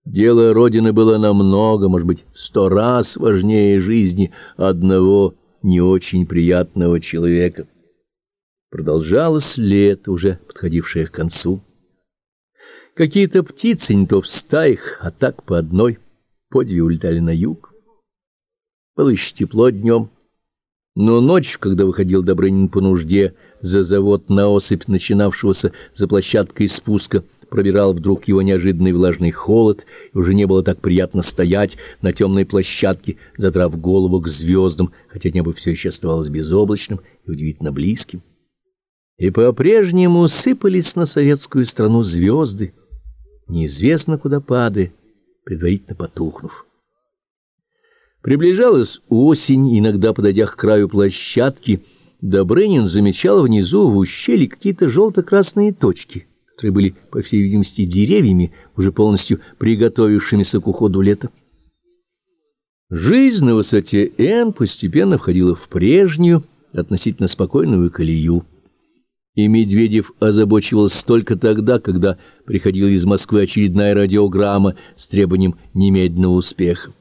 Дело Родины было намного, может быть, 100 раз важнее жизни одного не очень приятного человека. Продолжалось лето, уже подходившее к концу. Какие-то птицы не то в стаях, а так по одной, по две улетали на юг. Было еще тепло днем, но ночью, когда выходил Добрынин по нужде за завод на осыпь, начинавшегося за площадкой спуска, пробирал вдруг его неожиданный влажный холод, и уже не было так приятно стоять на темной площадке, задрав голову к звездам, хотя небо все еще оставалось безоблачным и удивительно близким. И по-прежнему сыпались на советскую страну звезды, неизвестно куда падая, предварительно потухнув. Приближалась осень, и иногда, подойдя к краю площадки, Добрынин замечал внизу в ущелье какие-то желто-красные точки, которые были, по всей видимости, деревьями, уже полностью приготовившимися к уходу лета. Жизнь на высоте Н постепенно входила в прежнюю, относительно спокойную колею. И Медведев озабочивался только тогда, когда приходила из Москвы очередная радиограмма с требованием немедленного успеха.